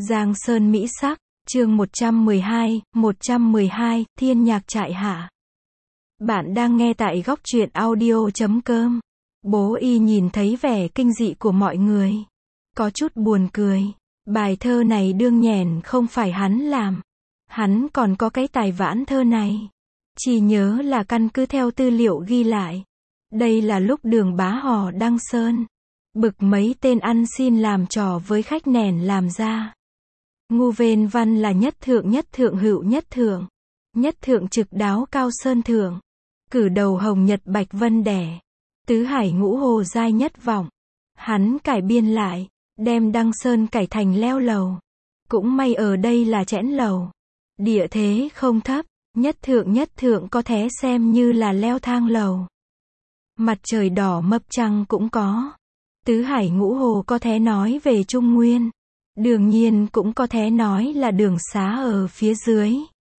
Giang Sơn Mỹ Sắc, chương 112, Thiên Nhạc Trại Hạ. Bạn đang nghe tại góc truyện audio.com. Bố y nhìn thấy vẻ kinh dị của mọi người, có chút buồn cười. Bài thơ này đương nhèn không phải hắn làm. Hắn còn có cái tài vãn thơ này. Chỉ nhớ là căn cứ theo tư liệu ghi lại. Đây là lúc Đường Bá Hò đăng sơn. Bực mấy tên ăn xin làm trò với khách nẻn làm ra. Ngu vên văn là nhất thượng hữu nhất thượng trực đáo cao sơn thượng. Cử đầu hồng nhật bạch vân đẻ. Tứ hải ngũ hồ giai nhất vọng. Hắn cải biên lại, đem đăng sơn cải thành leo lầu. Cũng may ở đây là chẽn lầu. Địa thế không thấp, nhất thượng có thể xem như là leo thang lầu. Mặt trời đỏ mập trăng cũng có. Tứ hải ngũ hồ có thể nói về Trung Nguyên. Đương nhiên cũng có thể nói là đường xá ở phía dưới.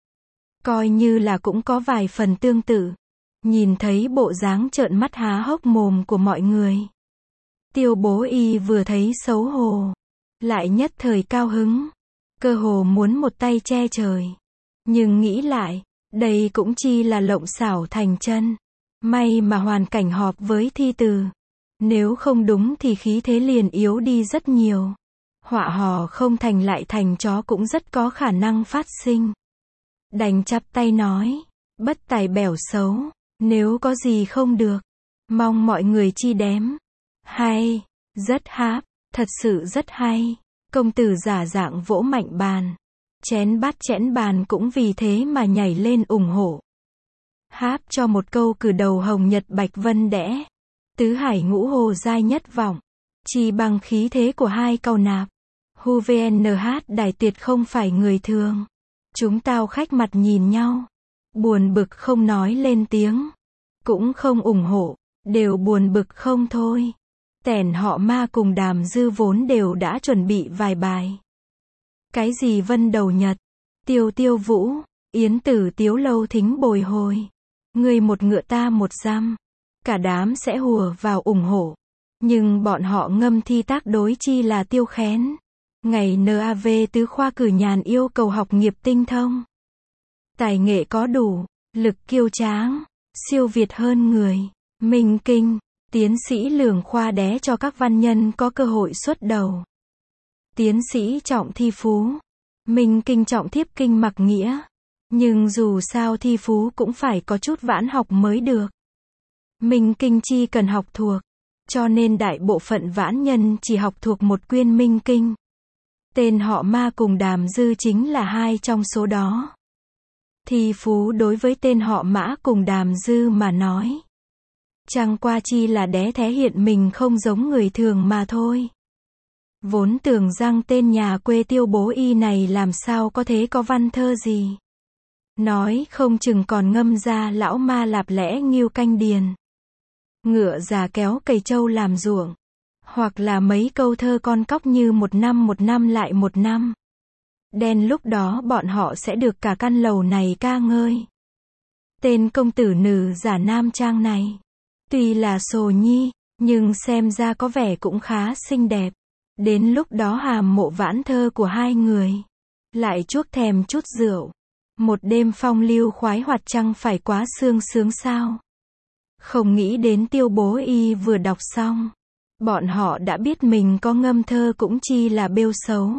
Coi như là cũng có vài phần tương tự. Nhìn thấy bộ dáng trợn mắt há hốc mồm của mọi người. Tiêu Bố Y vừa thấy xấu hổ, lại nhất thời cao hứng. Cơ hồ muốn một tay che trời. Nhưng nghĩ lại, đây cũng chi là lộng xảo thành chân. May mà hoàn cảnh họp với thi từ. Nếu không đúng thì khí thế liền yếu đi rất nhiều. Họa hò không thành lại thành chó cũng rất có khả năng phát sinh. Đành chắp tay nói, bất tài bẻo xấu, nếu có gì không được, mong mọi người chi đếm. Hay, rất háp, thật sự rất hay. Công tử giả dạng vỗ mạnh bàn. Chén bát chẽn bàn cũng vì thế mà nhảy lên ủng hộ. Háp cho một câu cử đầu hồng nhật bạch vân đẽ. Tứ hải ngũ hồ giai nhất vọng. Chỉ bằng khí thế của hai câu nạp. Hu VNH đài tuyệt không phải người thường. Chúng tao khách mặt nhìn nhau. Buồn bực không nói lên tiếng. Cũng không ủng hộ. Đều buồn bực không thôi. Tẻn họ Ma cùng Đàm Dư vốn đều đã chuẩn bị vài bài. Cái gì vân đầu nhật. Tiêu vũ. Yến tử tiếu lâu thính bồi hồi. Người một ngựa ta một giam. Cả đám sẽ hùa vào ủng hộ. Nhưng bọn họ ngâm thi tác đối chi là tiêu khén. Ngày NAV tứ khoa cử nhàn yêu cầu học nghiệp tinh thông. Tài nghệ có đủ, lực kiêu tráng, siêu việt hơn người. Minh kinh, tiến sĩ lường khoa đé cho các văn nhân có cơ hội xuất đầu. Tiến sĩ trọng thi phú. Minh kinh trọng thiếp kinh mặc nghĩa. Nhưng dù sao thi phú cũng phải có chút vãn học mới được. Minh kinh chi cần học thuộc. Cho nên đại bộ phận vãn nhân chỉ học thuộc một quyên minh kinh. Tên họ Ma cùng Đàm Dư chính là hai trong số đó. Thi phú đối với tên họ Mã cùng Đàm Dư mà nói. Chẳng qua chi là đé thể hiện mình không giống người thường mà thôi. Vốn tưởng rằng tên nhà quê Tiêu Bố Y này làm sao có thế có văn thơ gì. Nói không chừng còn ngâm ra lão ma lạp lẽ nghiêu canh điền. Ngựa già kéo cày trâu làm ruộng. Hoặc là mấy câu thơ con cóc như một năm lại một năm. Đen lúc đó bọn họ sẽ được cả căn lầu này ca ngơi. Tên công tử nữ giả nam trang này. Tuy là sồ nhi, nhưng xem ra có vẻ cũng khá xinh đẹp. Đến lúc đó hàm mộ vãn thơ của hai người. Lại chuốc thèm chút rượu. Một đêm phong lưu khoái hoạt chăng phải quá sương sướng sao. Không nghĩ đến Tiêu Bố Y vừa đọc xong. Bọn họ đã biết mình có ngâm thơ cũng chi là bêu xấu.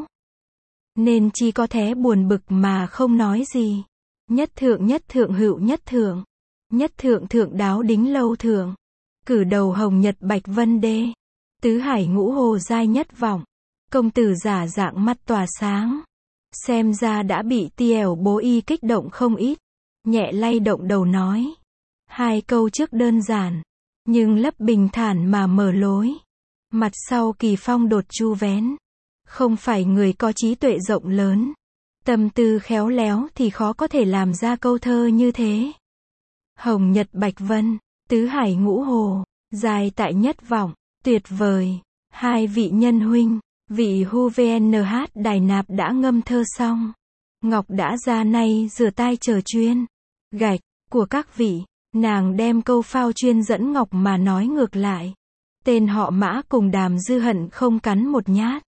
Nên chi có thế buồn bực mà không nói gì. Nhất thượng hữu nhất thượng. Nhất thượng đáo đính lâu thượng. Cử đầu hồng nhật bạch vân đê. Tứ hải ngũ hồ giai nhất vọng. Công tử giả dạng mắt tỏa sáng. Xem ra đã bị Tiêu Bố Y kích động không ít. Nhẹ lay động đầu nói. Hai câu trước đơn giản. Nhưng lấp bình thản mà mở lối. Mặt sau kỳ phong đột chu vén. Không phải người có trí tuệ rộng lớn. Tâm tư khéo léo thì khó có thể làm ra câu thơ như thế. Hồng nhật bạch vân, tứ hải ngũ hồ, dài tại nhất vọng, tuyệt vời. Hai vị nhân huynh, vị Hu VNH đài nạp đã ngâm thơ xong. Ngọc đã ra nay rửa tai chờ chuyên. Gạch, của các vị, nàng đem câu phao chuyên dẫn Ngọc mà nói ngược lại. Tên họ Mã cùng Đàm Dư hận không cắn một nhát.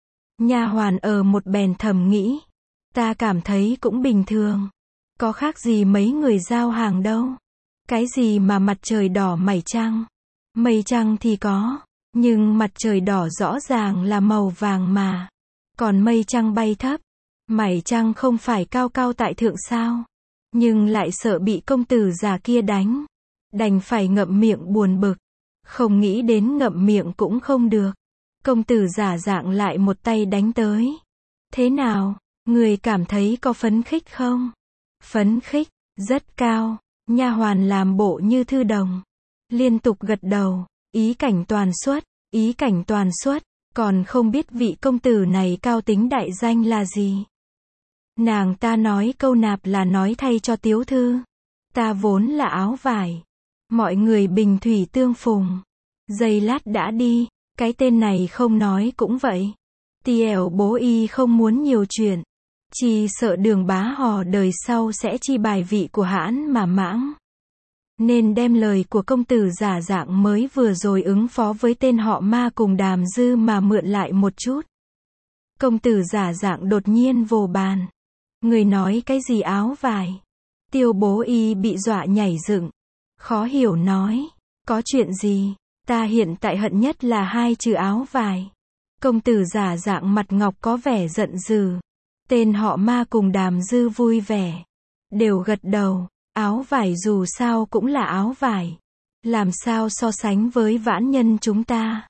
Nha hoàn ở một bèn thầm nghĩ. Ta cảm thấy cũng bình thường. Có khác gì mấy người giao hàng đâu. Cái gì mà mặt trời đỏ mày trăng. Mây trăng thì có. Nhưng mặt trời đỏ rõ ràng là màu vàng mà. Còn mây trăng bay thấp. Mày trăng không phải cao cao tại thượng sao. Nhưng lại sợ bị công tử già kia đánh. Đành phải ngậm miệng buồn bực. Không nghĩ đến ngậm miệng cũng không được. Công tử giả dạng lại một tay đánh tới. Thế nào, người cảm thấy có phấn khích không? Phấn khích, rất cao. Nha hoàn làm bộ như thư đồng. Liên tục gật đầu. Ý cảnh toàn xuất, ý cảnh toàn xuất. Còn không biết vị công tử này cao tính đại danh là gì. Nàng ta nói câu nạp là nói thay cho tiếu thư. Ta vốn là áo vải. Mọi người bình thủy tương phùng. Giây lát đã đi. Cái tên này không nói cũng vậy. Tiẻo bố y không muốn nhiều chuyện. Chỉ sợ Đường Bá Hò đời sau sẽ chi bài vị của hãn mà mãng. Nên đem lời của công tử giả dạng mới vừa rồi ứng phó với tên họ Ma cùng Đàm Dư mà mượn lại một chút. Công tử giả dạng đột nhiên vồ bàn. Người nói cái gì áo vải? Tiêu bố y bị dọa nhảy dựng. Khó hiểu nói. Có chuyện gì? Ta hiện tại hận nhất là hai chữ áo vải. Công tử giả dạng mặt ngọc có vẻ giận dữ. Tên họ Ma cùng Đàm Dư vui vẻ. Đều gật đầu. Áo vải dù sao cũng là áo vải. Làm sao so sánh với vãn nhân chúng ta?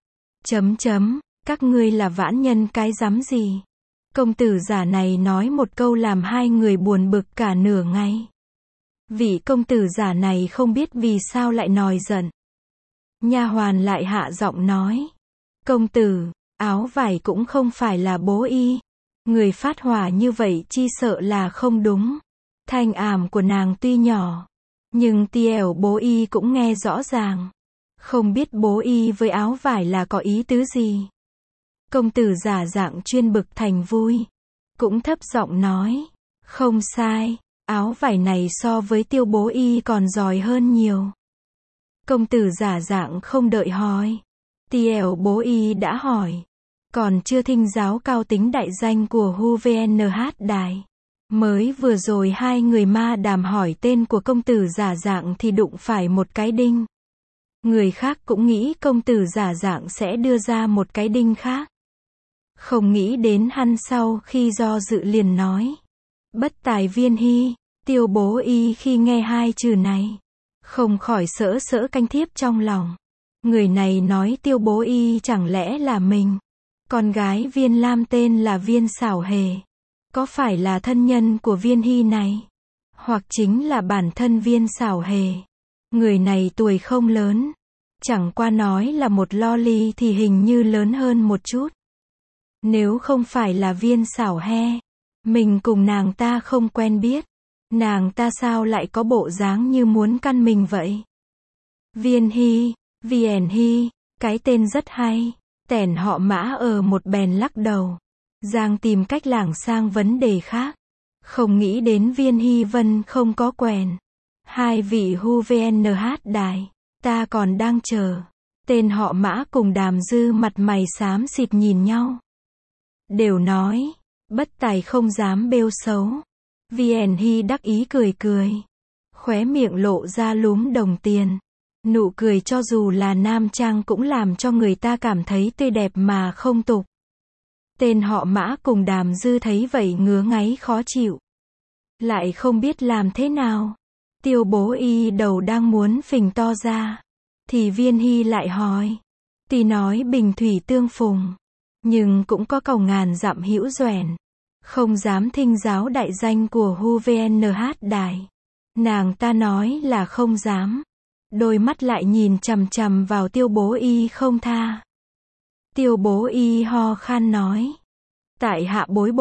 Các ngươi là vãn nhân cái rắm gì? Công tử giả này nói một câu làm hai người buồn bực cả nửa ngày. Vị công tử giả này không biết vì sao lại nổi giận. Nha hoàn lại hạ giọng nói. Công tử, áo vải cũng không phải là bố y. Người phát hỏa như vậy chi sợ là không đúng. Thanh ảm của nàng tuy nhỏ. Nhưng tiẻo bố y cũng nghe rõ ràng. Không biết bố y với áo vải là có ý tứ gì. Công tử giả dạng chuyên bực thành vui. Cũng thấp giọng nói. Không sai. Áo vải này so với tiêu bố y còn giỏi hơn nhiều. Công tử giả dạng không đợi hỏi. Tiẻo bố y đã hỏi. Còn chưa thinh giáo cao tính đại danh của HUVNH đài. Mới vừa rồi hai người ma đàm hỏi tên của công tử giả dạng thì đụng phải một cái đinh. Người khác cũng nghĩ công tử giả dạng sẽ đưa ra một cái đinh khác. Không nghĩ đến hắn sau khi do dự liền nói. Bất tài viên hy, tiêu bố y khi nghe hai chữ này. Không khỏi sỡ sỡ canh thiếp trong lòng. Người này nói tiêu bố y chẳng lẽ là mình. Con gái Viên Lam tên là Viên Xảo Hề. Có phải là thân nhân của Viên Hy này? Hoặc chính là bản thân Viên Xảo Hề. Người này tuổi không lớn. Chẳng qua nói là một loli thì hình như lớn hơn một chút. Nếu không phải là Viên Xảo He, mình cùng nàng ta không quen biết. Nàng ta sao lại có bộ dáng như muốn căn mình vậy? Viên Hy, Viên Hy, cái tên rất hay. Tẻn họ Mã ở một bèn lắc đầu. Giang tìm cách lảng sang vấn đề khác. Không nghĩ đến Viên Hy Vân không có quèn. Hai vị HUVNH đài. Ta còn đang chờ. Tên họ Mã cùng Đàm Dư mặt mày xám xịt nhìn nhau. Đều nói. Bất tài không dám bêu xấu. Viên Hy đắc ý cười cười. Khóe miệng lộ ra lúm đồng tiền. Nụ cười cho dù là nam trang cũng làm cho người ta cảm thấy tươi đẹp mà không tục. Tên họ Mã cùng Đàm Dư thấy vậy ngứa ngáy khó chịu. Lại không biết làm thế nào. Tiêu bố y đầu đang muốn phình to ra. Thì Viên Hy lại hỏi. Tuy nói bình thủy tương phùng. Nhưng cũng có cầu ngàn dặm hữu doẻn. Không dám thinh giáo đại danh của HUVNH đài. Nàng ta nói là không dám. Đôi mắt lại nhìn chằm chằm vào tiêu bố y không tha. Tiêu bố y ho khan nói. Tại hạ bối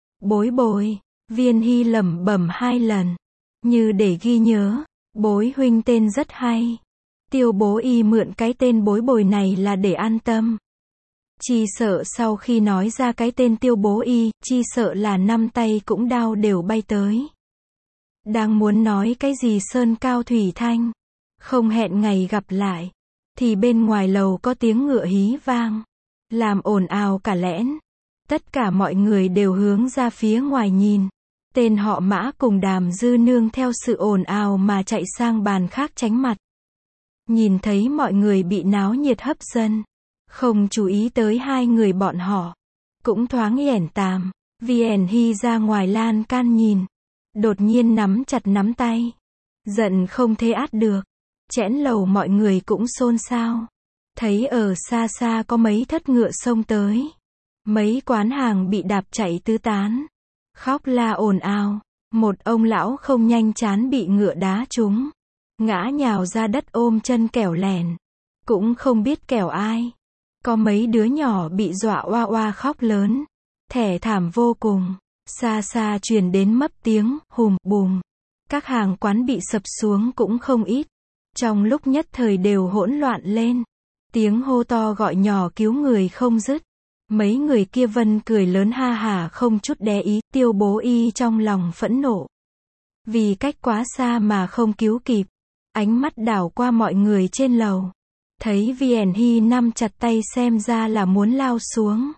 bồi. Viên Hy lẩm bẩm hai lần. Như để ghi nhớ. Bối huynh tên rất hay. Tiêu bố y mượn cái tên bối bồi này là để an tâm. Chi sợ sau khi nói ra cái tên tiêu bố y, chi sợ là năm tay cũng đao đều bay tới. Đang muốn nói cái gì sơn cao thủy thanh. Không hẹn ngày gặp lại. Thì bên ngoài lầu có tiếng ngựa hí vang. Làm ồn ào cả lẽn. Tất cả mọi người đều hướng ra phía ngoài nhìn. Tên họ Mã cùng Đàm Dư nương theo sự ồn ào mà chạy sang bàn khác tránh mặt. Nhìn thấy mọi người bị náo nhiệt hấp dẫn, không chú ý tới hai người bọn họ. Cũng thoáng ẻn tàm, VN Hy ra ngoài lan can nhìn. Đột nhiên nắm chặt nắm tay. Giận không thể át được. Chẽn lầu mọi người cũng xôn xao. Thấy ở xa xa có mấy thất ngựa xông tới. Mấy quán hàng bị đạp chạy tứ tán. Khóc la ồn ào. Một ông lão không nhanh chán bị ngựa đá trúng. Ngã nhào ra đất ôm chân kẻo lẻn. Cũng không biết kẻo ai. Có mấy đứa nhỏ bị dọa oa oa khóc lớn. Thẻ thảm vô cùng. Xa xa truyền đến mấp tiếng, hùm, bùm. Các hàng quán bị sập xuống cũng không ít. Trong lúc nhất thời đều hỗn loạn lên. Tiếng hô to gọi nhỏ cứu người không dứt. Mấy người kia vân cười lớn ha hả không chút đe ý. Tiêu Bố Y trong lòng phẫn nộ. Vì cách quá xa mà không cứu kịp. Ánh mắt đảo qua mọi người trên lầu. Thấy VN Hy nắm chặt tay xem ra là muốn lao xuống.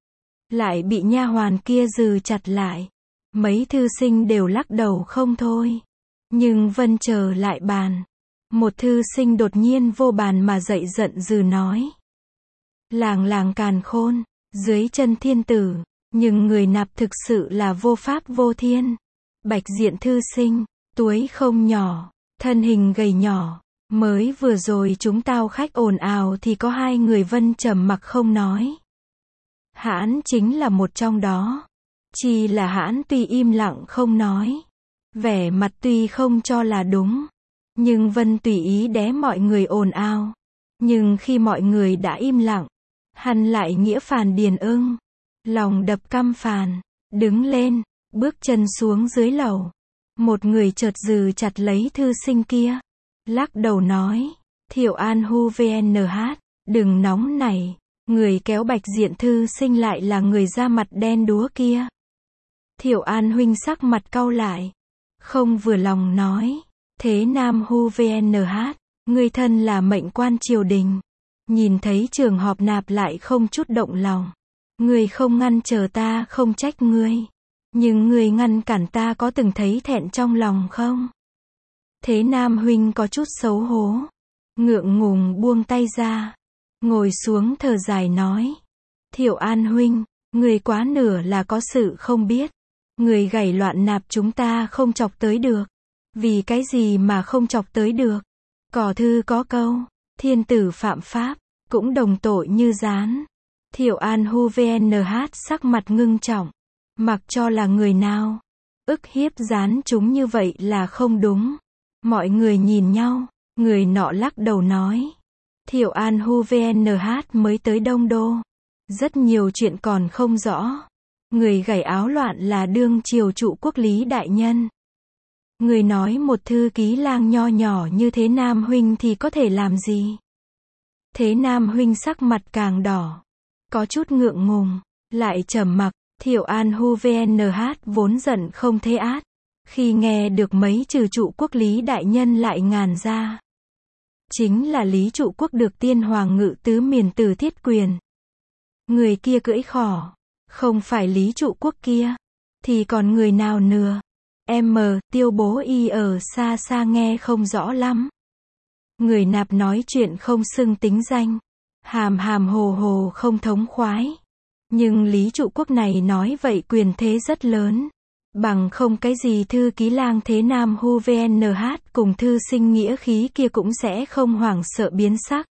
Lại bị nha hoàn kia giữ chặt lại. Mấy thư sinh đều lắc đầu không thôi. Nhưng Vân trở lại bàn. Một thư sinh đột nhiên vô bàn mà dậy giận dữ nói. Làng làng càn khôn, dưới chân thiên tử. Nhưng người nạp thực sự là vô pháp vô thiên. Bạch diện thư sinh, túi không nhỏ, thân hình gầy nhỏ. Mới vừa rồi chúng tao khách ồn ào thì có hai người Vân trầm mặc không nói. Hãn chính là một trong đó. Chỉ là Hãn tuy im lặng không nói. Vẻ mặt tuy không cho là đúng. Nhưng Vân tùy ý đé mọi người ồn ào. Nhưng khi mọi người đã im lặng, hắn lại nghĩa phàn điền ưng. Lòng đập căm phàn, đứng lên, bước chân xuống dưới lầu. Một người chợt giữ chặt lấy thư sinh kia. Lắc đầu nói, Thiệu An Hu VNH, đừng nóng nảy. Người kéo bạch diện thư sinh lại là người da mặt đen đúa kia. Thiệu An huynh sắc mặt cau lại. Không vừa lòng nói, Thế Nam Hu VNH, người thân là mệnh quan triều đình. Nhìn thấy trường họp nạp lại không chút động lòng. Người không ngăn trở ta không trách ngươi. Nhưng người ngăn cản ta có từng thấy thẹn trong lòng không? Thế Nam huynh có chút xấu hổ. Ngượng ngùng buông tay ra. Ngồi xuống thở dài nói. Thiệu An huynh, người quá nửa là có sự không biết. Người gảy loạn nạp chúng ta không chọc tới được. Vì cái gì mà không chọc tới được? Cỏ thư có câu, thiên tử phạm pháp, cũng đồng tội như gián. Thiệu An Hu VNH sắc mặt ngưng trọng. Mặc cho là người nào, ức hiếp gián chúng như vậy là không đúng. Mọi người nhìn nhau, người nọ lắc đầu nói. Thiệu An Hu VNH mới tới Đông Đô. Rất nhiều chuyện còn không rõ. Người gảy áo loạn là đương triều trụ quốc Lý đại nhân. Người nói một thư ký lang nho nhỏ như Thế Nam huynh thì có thể làm gì? Thế Nam huynh sắc mặt càng đỏ. Có chút ngượng ngùng, lại trầm mặc. Thiệu An Hu VNH vốn giận không thể át. Khi nghe được mấy chữ trụ quốc Lý đại nhân lại ngàn ra. Chính là Lý trụ quốc được tiên hoàng ngự tứ miền từ thiết quyền. Người kia cưỡi khỏ. Không phải Lý trụ quốc kia. Thì còn người nào nữa? Tiêu Bố Y ở xa xa nghe không rõ lắm. Người nạp nói chuyện không xưng tính danh. Hàm hàm hồ hồ không thống khoái. Nhưng Lý trụ quốc này nói vậy quyền thế rất lớn. Bằng không cái gì thư ký lang Thế Nam Hu VNH cùng thư sinh nghĩa khí kia cũng sẽ không hoảng sợ biến sắc.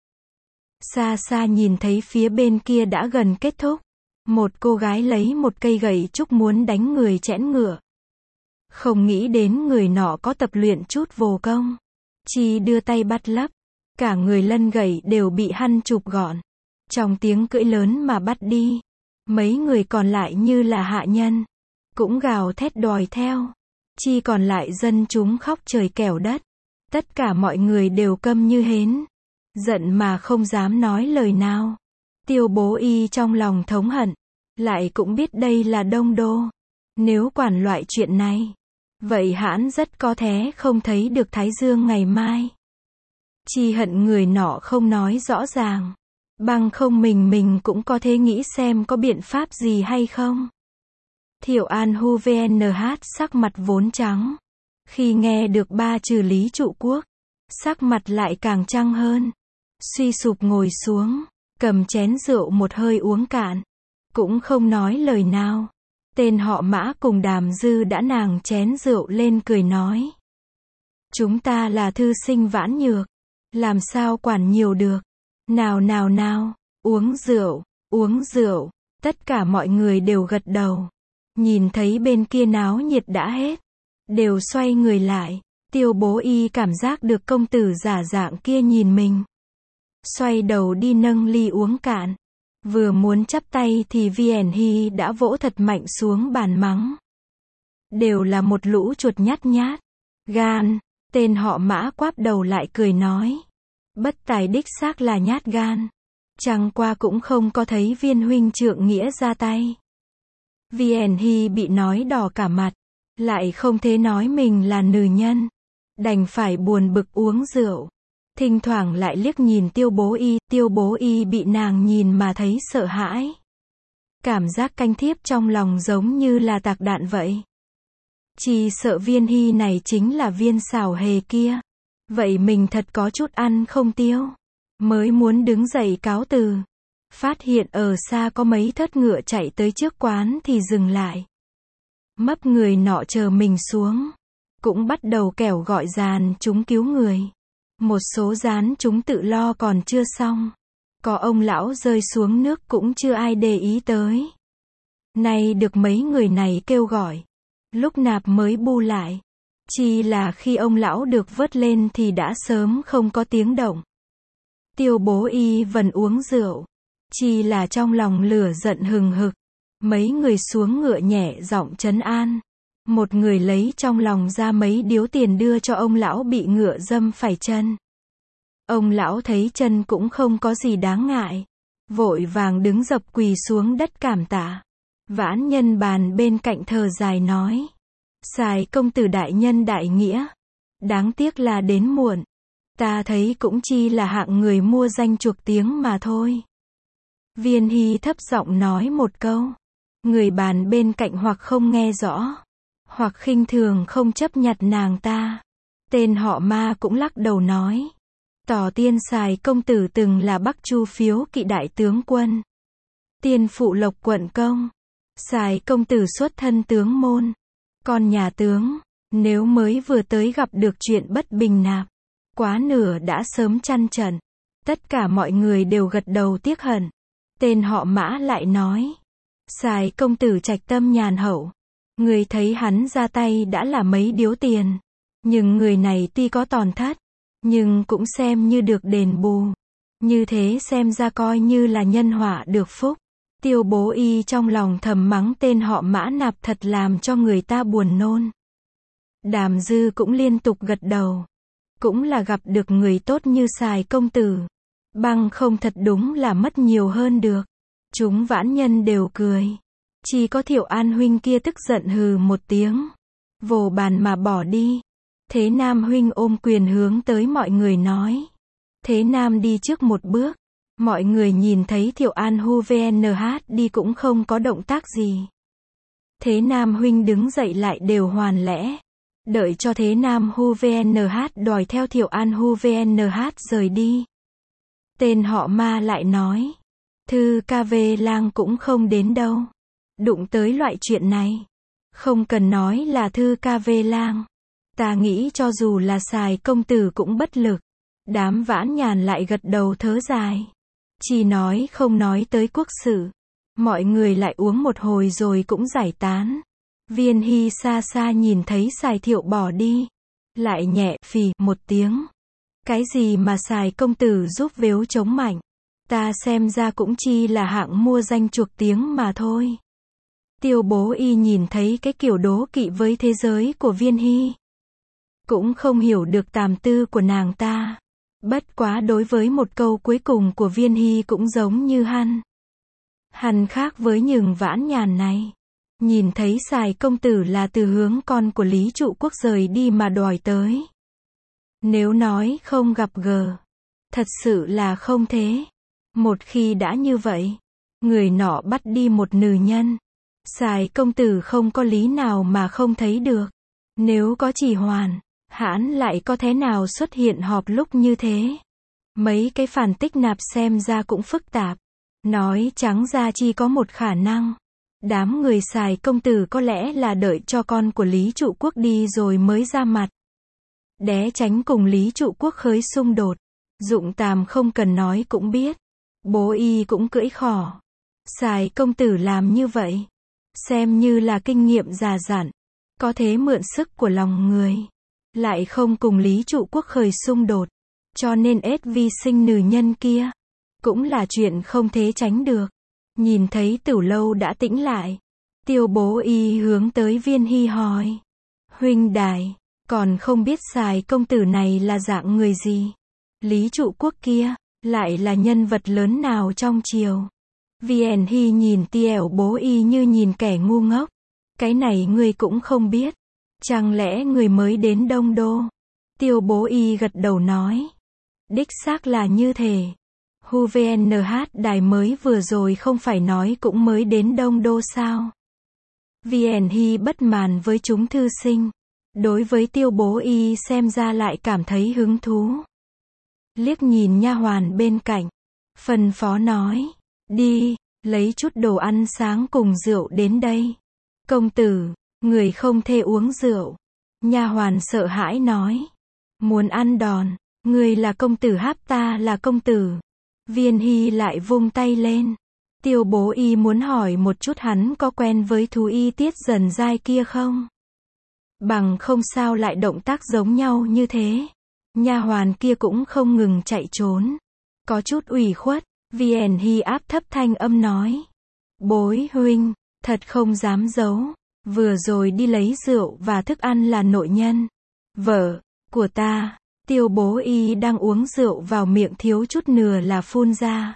Xa xa nhìn thấy phía bên kia đã gần kết thúc. Một cô gái lấy một cây gậy trúc muốn đánh người chẽn ngựa. Không nghĩ đến người nọ có tập luyện chút vồ công. Chỉ đưa tay bắt lấp. Cả người lân gậy đều bị hắn chụp gọn. Trong tiếng cưỡi lớn mà bắt đi. Mấy người còn lại như là hạ nhân. Cũng gào thét đòi theo. Chỉ còn lại dân chúng khóc trời kẻo đất. Tất cả mọi người đều câm như hến. Giận mà không dám nói lời nào. Tiêu Bố Y trong lòng thống hận. Lại cũng biết đây là Đông Đô. Nếu quản loại chuyện này. Vậy hãn rất có thể không thấy được Thái Dương ngày mai. Chỉ hận người nọ không nói rõ ràng. Bằng không mình cũng có thể nghĩ xem có biện pháp gì hay không. Thiệu An Hu VNH sắc mặt vốn trắng. Khi nghe được ba chữ Lý Trụ Quốc, sắc mặt lại càng trắng hơn. Suy sụp ngồi xuống, cầm chén rượu một hơi uống cạn. Cũng không nói lời nào. Tên họ Mã cùng Đàm Dư đã nàng chén rượu lên cười nói. Chúng ta là thư sinh Vãn Nhược. Làm sao quản nhiều được. Nào, uống rượu. Tất cả mọi người đều gật đầu. Nhìn thấy bên kia náo nhiệt đã hết. Đều xoay người lại. Tiêu Bố Y cảm giác được công tử giả dạng kia nhìn mình. Xoay đầu đi nâng ly uống cạn. Vừa muốn chắp tay thì VN Hy đã vỗ thật mạnh xuống bàn mắng. Đều là một lũ chuột nhát. Gan. Tên họ Mã quáp đầu lại cười nói. Bất tài đích xác là nhát gan. Chẳng qua cũng không có thấy Viên huynh trượng nghĩa ra tay. VN Hy bị nói đỏ cả mặt. Lại không thể nói mình là nữ nhân. Đành phải buồn bực uống rượu. Thỉnh thoảng lại liếc nhìn Tiêu Bố Y bị nàng nhìn mà thấy sợ hãi. Cảm giác canh thiếp trong lòng giống như là tạc đạn vậy. Chỉ sợ Viên Hy này chính là Viên xảo hề kia. Vậy mình thật có chút ăn không tiêu. Mới muốn đứng dậy cáo từ. Phát hiện ở xa có mấy thất ngựa chạy tới trước quán thì dừng lại. Mấp người nọ chờ mình xuống. Cũng bắt đầu kẻo gọi giàn chúng cứu người. Một số gián chúng tự lo còn chưa xong. Có ông lão rơi xuống nước cũng chưa ai để ý tới. Nay được mấy người này kêu gọi. Lúc nạp mới bu lại. Chỉ là khi ông lão được vớt lên thì đã sớm không có tiếng động. Tiêu Bố Y vẫn uống rượu. Chỉ là trong lòng lửa giận hừng hực. Mấy người xuống ngựa nhẹ giọng trấn an. Một người lấy trong lòng ra mấy điếu tiền đưa cho ông lão bị ngựa dâm phải chân. Ông lão thấy chân cũng không có gì đáng ngại. Vội vàng đứng dập quỳ xuống đất cảm tạ. Vãn Nhân bàn bên cạnh thở dài nói. Sài công tử đại nhân đại nghĩa. Đáng tiếc là đến muộn. Ta thấy cũng chỉ là hạng người mua danh chuộc tiếng mà thôi. Viên Hy thấp giọng nói một câu. Người bàn bên cạnh hoặc không nghe rõ. Hoặc khinh thường không chấp nhặt nàng ta. Tên họ Ma cũng lắc đầu nói. Tỏ tiên Sài công tử từng là Bắc Chu phiếu kỵ đại tướng quân. Tiên phụ Lộc quận công. Sài công tử xuất thân tướng môn. Con nhà tướng, nếu mới vừa tới gặp được chuyện bất bình nạp. Quá nửa đã sớm chăn trận. Tất cả mọi người đều gật đầu tiếc hận. Tên họ Mã lại nói. Sài công tử trạch tâm nhàn hậu. Người thấy hắn ra tay đã là mấy điếu tiền. Nhưng người này tuy có tổn thất. Nhưng cũng xem như được đền bù. Như thế xem ra coi như là nhân họa được phúc. Tiêu Bố Y trong lòng thầm mắng tên họ Mã nạp thật làm cho người ta buồn nôn. Đàm Dư cũng liên tục gật đầu. Cũng là gặp được người tốt như Sài công tử. Bằng không thật đúng là mất nhiều hơn được. Chúng Vãn Nhân đều cười. Chỉ có Thiệu An huynh kia tức giận hừ một tiếng. Vồ bàn mà bỏ đi. Thế Nam huynh ôm quyền hướng tới mọi người nói. Thế Nam đi trước một bước. Mọi người nhìn thấy Thiệu An Hu VNH đi cũng không có động tác gì. Thế Nam huynh đứng dậy lại đều hoàn lẽ. Đợi cho Thế Nam Hu VNH đòi theo Thiệu An Hu VNH rời đi. Tên họ Ma lại nói. Thư KV lang cũng không đến đâu. Đụng tới loại chuyện này. Không cần nói là Thư KV lang. Ta nghĩ cho dù là Sài công tử cũng bất lực. Đám Vãn Nhàn lại gật đầu thớ dài. Chỉ nói không nói tới quốc sự. Mọi người lại uống một hồi rồi cũng giải tán. Viên Hy xa xa nhìn thấy Sài Thiệu bỏ đi. Lại nhẹ phì một tiếng. Cái gì mà Sài công tử giúp vếu chống mạnh. Ta xem ra cũng chỉ là hạng mua danh chuộc tiếng mà thôi. Tiêu Bố Y nhìn thấy cái kiểu đố kỵ với thế giới của Viên Hy. Cũng không hiểu được tàm tư của nàng ta. Bất quá đối với một câu cuối cùng của Viên Hy cũng giống như hắn khác với những Vãn Nhàn này. Nhìn thấy Sài công tử là từ hướng con của Lý Trụ Quốc rời đi mà đòi tới. Nếu nói không gặp gờ. Thật sự là không thế. Một khi đã như vậy, người nọ bắt đi một nữ nhân. Sài công tử không có lý nào mà không thấy được. Nếu có trì hoãn, hãn lại có thế nào xuất hiện họp lúc như thế. Mấy cái phản tích nạp xem ra cũng phức tạp. Nói trắng ra chỉ có một khả năng. Đám người Sài công tử có lẽ là đợi cho con của Lý Trụ Quốc đi rồi mới ra mặt. Để tránh cùng Lý Trụ Quốc khởi xung đột. Dụng Tàm không cần nói cũng biết. Bố y cũng cưỡi khỏ. Sài công tử làm như vậy, xem như là kinh nghiệm già dặn. Có thế mượn sức của lòng người. Lại không cùng Lý Trụ Quốc khởi xung đột. Cho nên ết vi sinh nữ nhân kia. Cũng là chuyện không thể tránh được. Nhìn thấy Tửu Lâu đã tĩnh lại. Tiêu bố y hướng tới Viên Hy hỏi. Huynh đài, còn không biết Sài công tử này là dạng người gì? Lý Trụ Quốc kia, lại là nhân vật lớn nào trong triều? Viên Hy nhìn Tiêu bố y như nhìn kẻ ngu ngốc. Cái này ngươi cũng không biết. Chẳng lẽ người mới đến Đông Đô? Tiêu bố y gật đầu nói. Đích xác là như thế. Hu VNH đài mới vừa rồi không phải nói cũng mới đến Đông Đô sao? Viên Hy bất màn với chúng thư sinh. Đối với Tiêu bố y xem ra lại cảm thấy hứng thú. Liếc nhìn nha hoàn bên cạnh. Phân phó nói. Đi, lấy chút đồ ăn sáng cùng rượu đến đây. Công tử, người không thể uống rượu. Nha hoàn sợ hãi nói. Muốn ăn đòn, người là công tử háp ta là công tử. Viên Hy lại vung tay lên. Tiêu bố y muốn hỏi một chút hắn có quen với thú y Tiết Dần Giai kia không? Bằng không sao lại động tác giống nhau như thế. Nha hoàn kia cũng không ngừng chạy trốn. Có chút ủy khuất, Viên Hy áp thấp thanh âm nói. Bối huynh, thật không dám giấu. Vừa rồi đi lấy rượu và thức ăn là nội nhân. Vợ của ta. Tiêu bố y đang uống rượu vào miệng thiếu chút nửa là phun ra.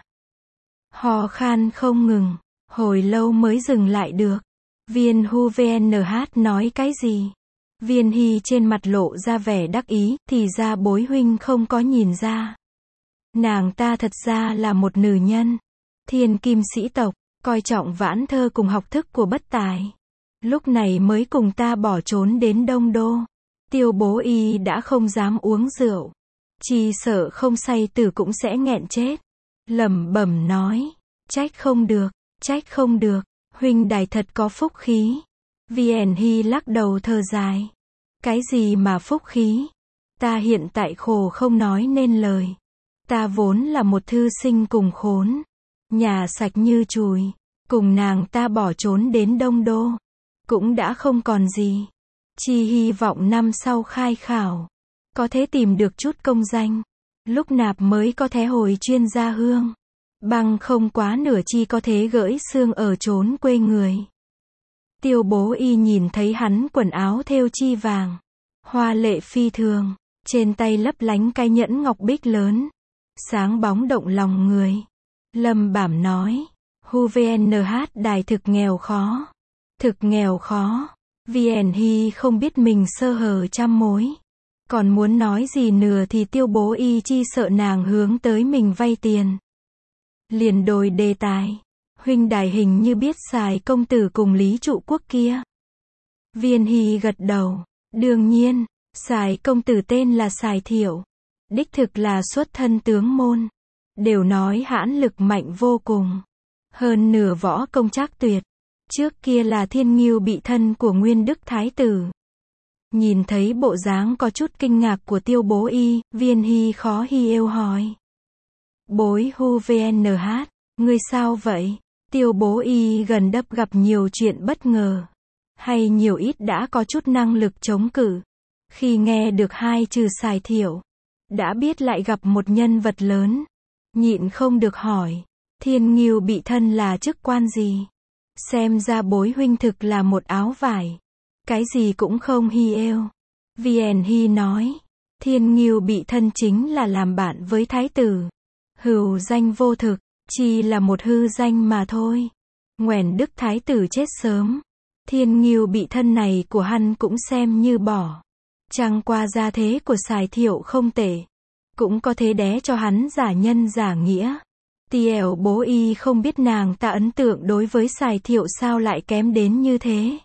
Hò khan không ngừng. Hồi lâu mới dừng lại được. Viên Hu VNH nói cái gì? Viên Hy trên mặt lộ ra vẻ đắc ý, thì ra bối huynh không có nhìn ra. Nàng ta thật ra là một nữ nhân. Thiên kim sĩ tộc, coi trọng vãn thơ cùng học thức của bất tài. Lúc này mới cùng ta bỏ trốn đến Đông Đô. Tiêu bố y đã không dám uống rượu. Chỉ sợ không say tử cũng sẽ nghẹn chết. Lẩm bẩm nói. Trách không được, trách không được. Huynh đài thật có phúc khí. Viên Hy lắc đầu thở dài. Cái gì mà phúc khí? Ta hiện tại khổ không nói nên lời. Ta vốn là một thư sinh cùng khốn. Nhà sạch như chùi. Cùng nàng ta bỏ trốn đến Đông Đô. Cũng đã không còn gì. Chỉ hy vọng năm sau khai khảo. Có thể tìm được chút công danh. Lúc nạp mới có thể hồi chuyên gia hương. Bằng không quá nửa chi có thể gửi xương ở trốn quê người. Tiêu bố y nhìn thấy hắn quần áo thêu chi vàng. Hoa lệ phi thường. Trên tay lấp lánh cái nhẫn ngọc bích lớn. Sáng bóng động lòng người. Lâm bảm nói. Hu VNH đài thực nghèo khó. Thực nghèo khó. Viên Hy không biết mình sơ hở trăm mối. Còn muốn nói gì nữa thì tiêu bố y chi sợ nàng hướng tới mình vay tiền. Liền đổi đề tài. Huynh đài hình như biết Sài công tử cùng Lý Trụ Quốc kia. Viên Hy gật đầu. Đương nhiên, Sài công tử tên là Sài Thiệu. Đích thực là xuất thân tướng môn. Đều nói hãn lực mạnh vô cùng. Hơn nửa võ công trác tuyệt. Trước kia là Thiên Ngưu bị thân của Nguyên Đức Thái tử. Nhìn thấy bộ dáng có chút kinh ngạc của tiêu bố y, Viên Hy khó hi êu hỏi. Bối Hu VNH, ngươi sao vậy? Tiêu bố y gần đắp gặp nhiều chuyện bất ngờ. Hay nhiều ít đã có chút năng lực chống cự. Khi nghe được hai chữ Sài Thiệu, đã biết lại gặp một nhân vật lớn. Nhịn không được hỏi. Thiên Ngưu bị thân là chức quan gì? Xem ra bối huynh thực là một áo vải. Cái gì cũng không hi êu. Viên Hy nói. Thiên Ngưu bị thân chính là làm bạn với thái tử. Hữu danh vô thực, chỉ là một hư danh mà thôi. Ngoèn Đức Thái tử chết sớm. Thiên Ngưu bị thân này của hắn cũng xem như bỏ. Chẳng qua gia thế của Sài Thiệu không tệ. Cũng có thế đé cho hắn giả nhân giả nghĩa. Tiều bố y không biết nàng ta ấn tượng đối với Sài Thiệu sao lại kém đến như thế.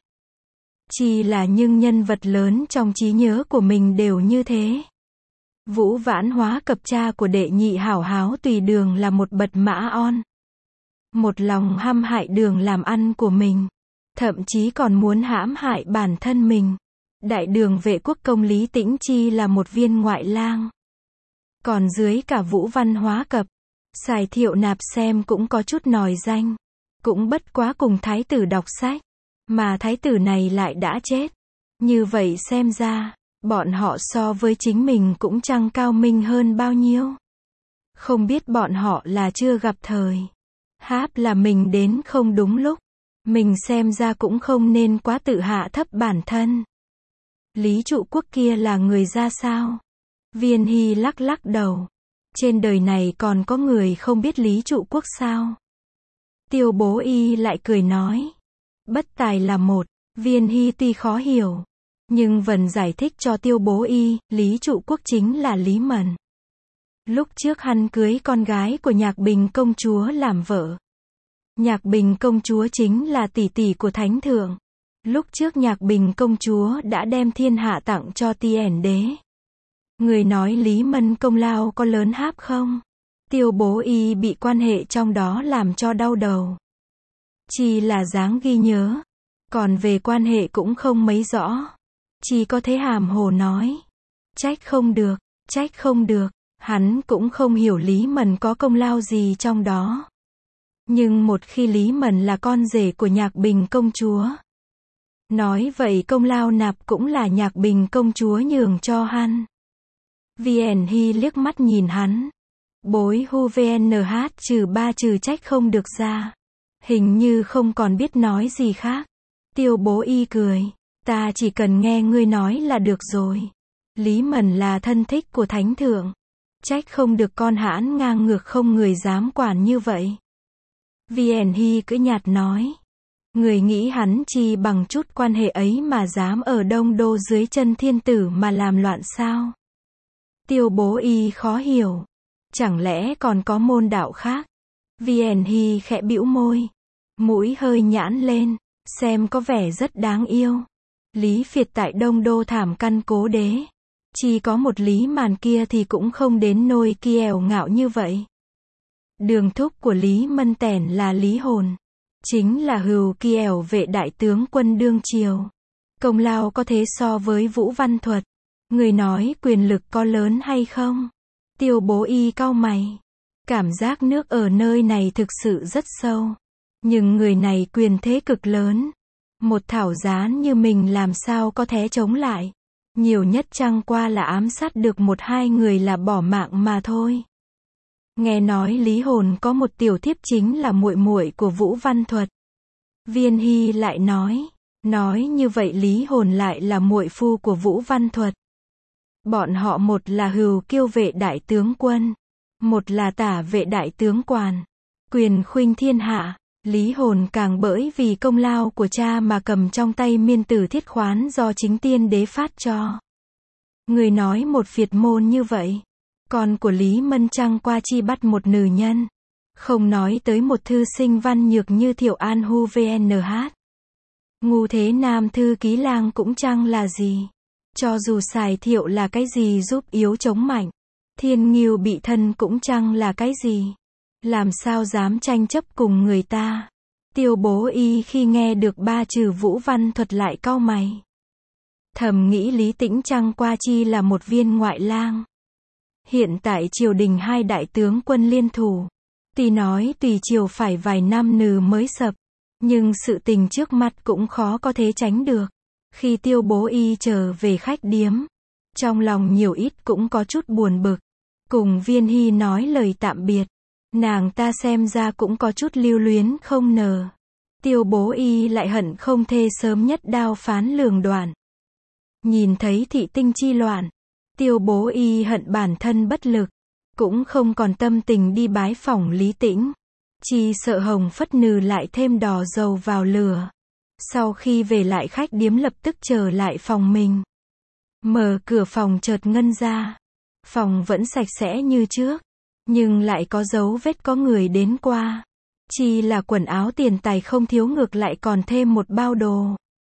Chỉ là nhưng nhân vật lớn trong trí nhớ của mình đều như thế. Vũ Vãn Hóa cập cha của đệ nhị hảo háo tùy đường là một bật mã on. Một lòng hăm hại đường làm ăn của mình. Thậm chí còn muốn hãm hại bản thân mình. Đại đường vệ quốc công Lý Tĩnh Chi là một viên ngoại lang. Còn dưới cả Vũ Văn Hóa cập, Sài Thiệu Nạp xem cũng có chút nòi danh. Cũng bất quá cùng thái tử đọc sách. Mà thái tử này lại đã chết. Như vậy xem ra, bọn họ so với chính mình cũng chẳng cao minh hơn bao nhiêu. Không biết bọn họ là chưa gặp thời. Háp là mình đến không đúng lúc. Mình xem ra cũng không nên quá tự hạ thấp bản thân. Lý Trụ Quốc kia là người ra sao? Viên Hy lắc lắc đầu. Trên đời này còn có người không biết Lý Trụ Quốc sao? Tiêu Bố Y lại cười nói. Bất tài là một. Viên Hy tuy khó hiểu. Nhưng vẫn giải thích cho Tiêu Bố Y, Lý Trụ Quốc chính là Lý Mẫn. Lúc trước hắn cưới con gái của Nhạc Bình công chúa làm vợ. Nhạc Bình công chúa chính là tỷ tỷ của Thánh Thượng. Lúc trước Nhạc Bình công chúa đã đem thiên hạ tặng cho Tiển đế. Người nói Lý Mẫn công lao có lớn háp không? Tiêu Bố Y bị quan hệ trong đó làm cho đau đầu. Chỉ là dáng ghi nhớ. Còn về quan hệ cũng không mấy rõ. Chỉ có thế hàm hồ nói. Trách không được, trách không được. Hắn cũng không hiểu Lý Mẫn có công lao gì trong đó. Nhưng một khi Lý Mẫn là con rể của Nhạc Bình công chúa. Nói vậy công lao nạp cũng là Nhạc Bình công chúa nhường cho hắn. Viên Hy liếc mắt nhìn hắn. Bối hu VNH trừ ba trừ trách không được ra. Hình như không còn biết nói gì khác. Tiêu Bố Y cười. Ta chỉ cần nghe ngươi nói là được rồi. Lý Mẫn là thân thích của Thánh Thượng. Trách không được con hãn ngang ngược không người dám quản như vậy. Viên Hy cứ nhạt nói. Người nghĩ hắn chi bằng chút quan hệ ấy mà dám ở Đông Đô dưới chân thiên tử mà làm loạn sao? Tiêu Bố Y khó hiểu. Chẳng lẽ còn có môn đạo khác? Viên Hy khẽ bĩu môi. Mũi hơi nhãn lên. Xem có vẻ rất đáng yêu. Lý Phiệt tại Đông Đô thảm căn cố đế. Chỉ có một Lý Màn kia thì cũng không đến nôi kiêu ngạo như vậy. Đường thúc của Lý Mân Tẻn là Lý Hồn. Chính là hưu kiêu vệ đại tướng quân đương triều. Công lao có thế so với Vũ Văn Thuật. Người nói quyền lực có lớn hay không? Tiêu Bố Y cau mày. Cảm giác nước ở nơi này thực sự rất sâu. Nhưng người này quyền thế cực lớn. Một thảo gián như mình làm sao có thể chống lại. Nhiều nhất chẳng qua là ám sát được một hai người là bỏ mạng mà thôi. Nghe nói Lý Hồn có một tiểu thiếp chính là muội muội của Vũ Văn Thuật. Viên Hy lại nói như vậy Lý Hồn lại là muội phu của Vũ Văn Thuật. Bọn họ một là hưu kiêu vệ đại tướng quân, một là tả vệ đại tướng quan, quyền khuynh thiên hạ. Lý Hồn càng bởi vì công lao của cha mà cầm trong tay miên tử thiết khoán do chính tiên đế phát cho. Người nói một phiệt môn như vậy. Con của Lý Mân Trăng qua chi bắt một nữ nhân. Không nói tới một thư sinh văn nhược như Thiệu An Hu VNH. Ngu thế nam thư ký lang cũng chẳng là gì. Cho dù Sài Thiệu là cái gì giúp yếu chống mạnh. Thiên Nghiêu bị thân cũng chẳng là cái gì. Làm sao dám tranh chấp cùng người ta. Tiêu Bố Y khi nghe được ba chữ Vũ Văn Thuật lại cau mày. Thầm nghĩ Lý Tĩnh Trăng qua chi là một viên ngoại lang. Hiện tại triều đình hai đại tướng quân liên thủ. Tuy nói tùy triều phải vài năm nừ mới sập. Nhưng sự tình trước mặt cũng khó có thể tránh được. Khi Tiêu Bố Y trở về khách điếm. Trong lòng nhiều ít cũng có chút buồn bực. Cùng Viên Hy nói lời tạm biệt. Nàng ta xem ra cũng có chút lưu luyến không nờ. Tiêu Bố Y lại hận không thê sớm nhất đao phán lường đoạn. Nhìn thấy thị tinh chi loạn. Tiêu Bố Y hận bản thân bất lực. Cũng không còn tâm tình đi bái phỏng Lý Tĩnh. Chỉ sợ Hồng Phất Nừ lại thêm đỏ dầu vào lửa. Sau khi về lại khách điếm lập tức trở lại phòng mình. Mở cửa phòng chợt ngân ra. Phòng vẫn sạch sẽ như trước. nhưng lại có dấu vết có người đến qua. Chỉ là quần áo tiền tài không thiếu, ngược lại còn thêm một bao đồ.